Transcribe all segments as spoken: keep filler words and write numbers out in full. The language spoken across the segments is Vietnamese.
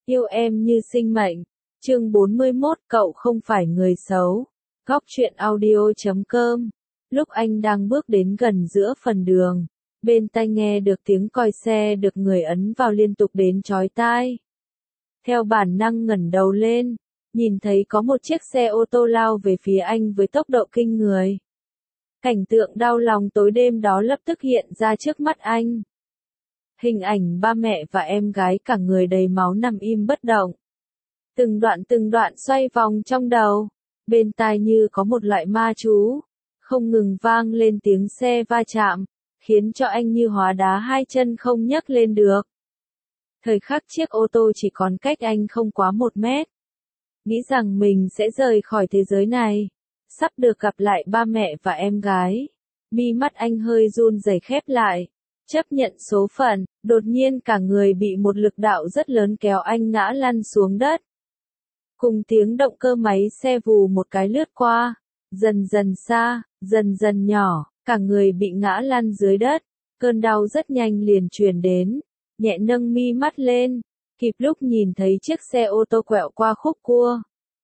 Yêu em như sinh mệnh. Chương bốn mươi mốt, cậu không phải người xấu. Góc truyện audio chấm com. Lúc anh đang bước đến gần giữa phần đường, bên tai nghe được tiếng còi xe được người ấn vào liên tục đến chói tai. Theo bản năng ngẩng đầu lên, nhìn thấy có một chiếc xe ô tô lao về phía anh với tốc độ kinh người. Cảnh tượng đau lòng tối đêm đó lập tức hiện ra trước mắt anh. Hình ảnh ba mẹ và em gái cả người đầy máu nằm im bất động. Từng đoạn từng đoạn xoay vòng trong đầu, bên tai như có một loại ma chú, không ngừng vang lên tiếng xe va chạm, khiến cho anh như hóa đá hai chân không nhấc lên được. Thời khắc chiếc ô tô chỉ còn cách anh không quá một mét. Nghĩ rằng mình sẽ rời khỏi thế giới này, sắp được gặp lại ba mẹ và em gái. Mi mắt anh hơi run rẩy khép lại. Chấp nhận số phận, đột nhiên cả người bị một lực đạo rất lớn kéo anh ngã lăn xuống đất. Cùng tiếng động cơ máy xe vù một cái lướt qua, dần dần xa, dần dần nhỏ, cả người bị ngã lăn dưới đất. Cơn đau rất nhanh liền truyền đến, nhẹ nâng mi mắt lên, kịp lúc nhìn thấy chiếc xe ô tô quẹo qua khúc cua.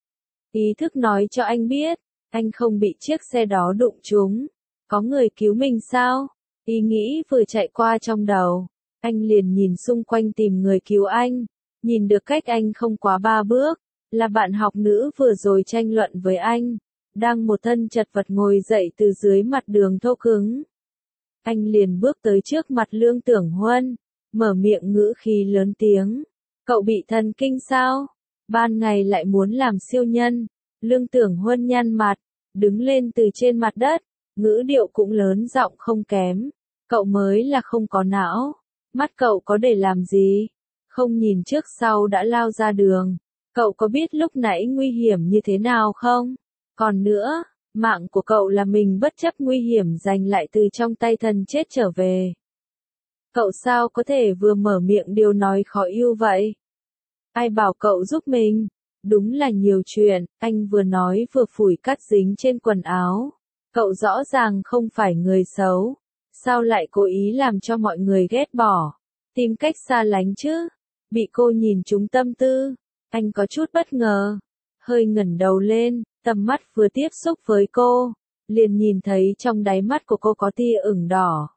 Ý thức nói cho anh biết, anh không bị chiếc xe đó đụng trúng. Có người cứu mình sao? Ý nghĩ vừa chạy qua trong đầu, anh liền nhìn xung quanh tìm người cứu anh. Nhìn được cách anh không quá ba bước, là bạn học nữ vừa rồi tranh luận với anh, đang một thân chật vật ngồi dậy từ dưới mặt đường thô cứng. Anh liền bước tới trước mặt Lương Tưởng Huân, mở miệng ngữ khí lớn tiếng. Cậu bị thần kinh sao? Ban ngày lại muốn làm siêu nhân. Lương Tưởng Huân nhăn mặt, đứng lên từ trên mặt đất, ngữ điệu cũng lớn giọng không kém. Cậu mới là không có não. Mắt cậu có để làm gì? Không nhìn trước sau đã lao ra đường. Cậu có biết lúc nãy nguy hiểm như thế nào không? Còn nữa, mạng của cậu là mình bất chấp nguy hiểm giành lại từ trong tay thần chết trở về. Cậu sao có thể vừa mở miệng điều nói khó yêu vậy? Ai bảo cậu giúp mình? Đúng là nhiều chuyện, anh vừa nói vừa phủi cát dính trên quần áo. Cậu rõ ràng không phải người xấu. Sao lại cố ý làm cho mọi người ghét bỏ? Tìm cách xa lánh chứ? Bị cô nhìn trúng tâm tư. Anh có chút bất ngờ. Hơi ngẩng đầu lên, tầm mắt vừa tiếp xúc với cô. Liền nhìn thấy trong đáy mắt của cô có tia ửng đỏ.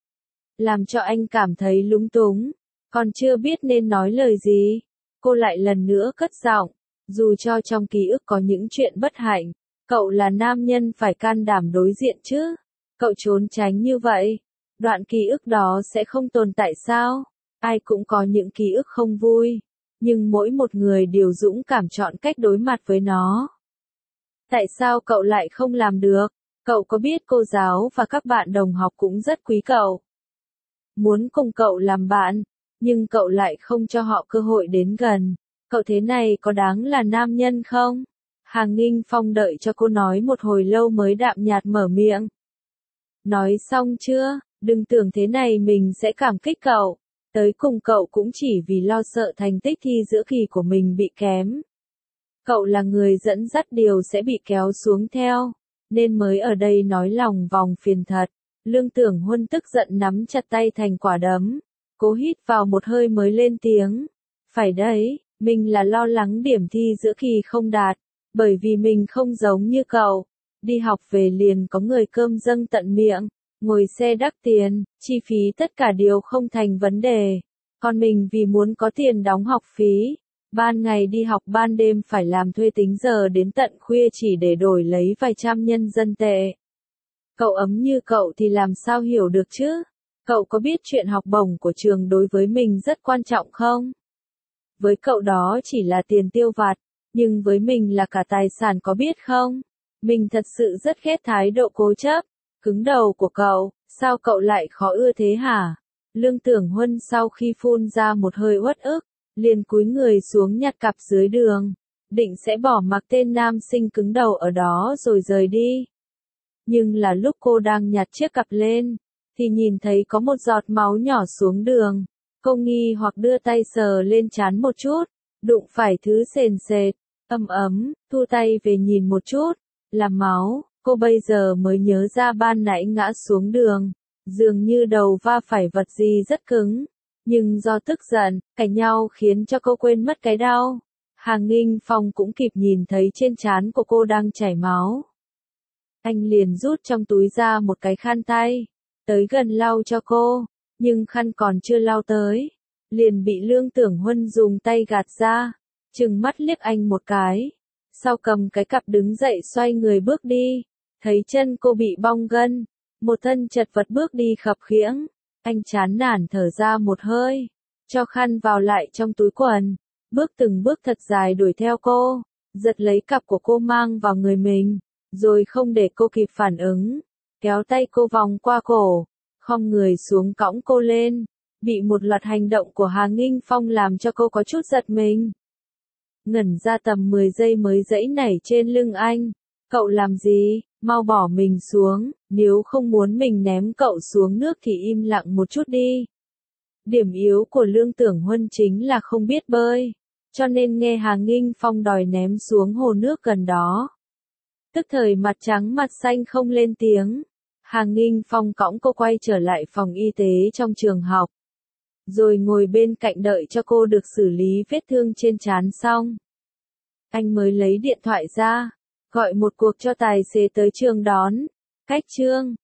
Làm cho anh cảm thấy lúng túng. Còn chưa biết nên nói lời gì. Cô lại lần nữa cất giọng. Dù cho trong ký ức có những chuyện bất hạnh, cậu là nam nhân phải can đảm đối diện chứ. Cậu trốn tránh như vậy, đoạn ký ức đó sẽ không tồn tại sao? Ai cũng có những ký ức không vui, nhưng mỗi một người đều dũng cảm chọn cách đối mặt với nó. Tại sao cậu lại không làm được? Cậu có biết cô giáo và các bạn đồng học cũng rất quý cậu. Muốn cùng cậu làm bạn, nhưng cậu lại không cho họ cơ hội đến gần. Cậu thế này có đáng là nam nhân không? Hàng Nghinh Phong đợi cho cô nói một hồi lâu mới đạm nhạt mở miệng. Nói xong chưa? Đừng tưởng thế này mình sẽ cảm kích cậu. Tới cùng cậu cũng chỉ vì lo sợ thành tích thi giữa kỳ của mình bị kém. Cậu là người dẫn dắt điều sẽ bị kéo xuống theo, nên mới ở đây nói lòng vòng phiền thật. Lương Tưởng Huân tức giận nắm chặt tay thành quả đấm. Cố hít vào một hơi mới lên tiếng. Phải đấy, mình là lo lắng điểm thi giữa kỳ không đạt, bởi vì mình không giống như cậu. Đi học về liền có người cơm dâng tận miệng, ngồi xe đắt tiền, chi phí tất cả đều không thành vấn đề. Còn mình vì muốn có tiền đóng học phí, ban ngày đi học ban đêm phải làm thuê tính giờ đến tận khuya chỉ để đổi lấy vài trăm nhân dân tệ. Cậu ấm như cậu thì làm sao hiểu được chứ? Cậu có biết chuyện học bổng của trường đối với mình rất quan trọng không? Với cậu đó chỉ là tiền tiêu vặt, nhưng với mình là cả tài sản có biết không? Mình thật sự rất ghét thái độ cố chấp, cứng đầu của cậu, sao cậu lại khó ưa thế hả? Lương Tưởng Huân sau khi phun ra một hơi uất ức, liền cúi người xuống nhặt cặp dưới đường, định sẽ bỏ mặc tên nam sinh cứng đầu ở đó rồi rời đi. Nhưng là lúc cô đang nhặt chiếc cặp lên, thì nhìn thấy có một giọt máu nhỏ xuống đường. Cô nghi hoặc đưa tay sờ lên trán một chút, đụng phải thứ sền sệt, ấm ấm, thu tay về nhìn một chút, là máu. Cô bây giờ mới nhớ ra ban nãy ngã xuống đường, dường như đầu va phải vật gì rất cứng. Nhưng do tức giận, cãi nhau khiến cho cô quên mất cái đau. Hà Nghinh Phong cũng kịp nhìn thấy trên trán của cô đang chảy máu. Anh liền rút trong túi ra một cái khăn tay, tới gần lau cho cô, nhưng khăn còn chưa lau tới, liền bị Lương Tưởng Huân dùng tay gạt ra, trừng mắt liếc anh một cái, sau cầm cái cặp đứng dậy xoay người bước đi, thấy chân cô bị bong gân, một thân chật vật bước đi khập khiễng, anh chán nản thở ra một hơi, cho khăn vào lại trong túi quần, bước từng bước thật dài đuổi theo cô, giật lấy cặp của cô mang vào người mình, rồi không để cô kịp phản ứng, kéo tay cô vòng qua cổ, khom người xuống cõng cô lên, bị một loạt hành động của Hà Nghinh Phong làm cho cô có chút giật mình. Ngẩn ra tầm mười giây mới giãy nảy trên lưng anh, cậu làm gì, mau bỏ mình xuống, nếu không muốn mình ném cậu xuống nước thì im lặng một chút đi. Điểm yếu của Lương Tưởng Huân chính là không biết bơi, cho nên nghe Hà Nghinh Phong đòi ném xuống hồ nước gần đó. Tức thời mặt trắng mặt xanh không lên tiếng, Hà Nghinh Phong cõng cô quay trở lại phòng y tế trong trường học. Rồi ngồi bên cạnh đợi cho cô được xử lý vết thương trên trán xong. Anh mới lấy điện thoại ra, gọi một cuộc cho tài xế tới trường đón. Cách Trương,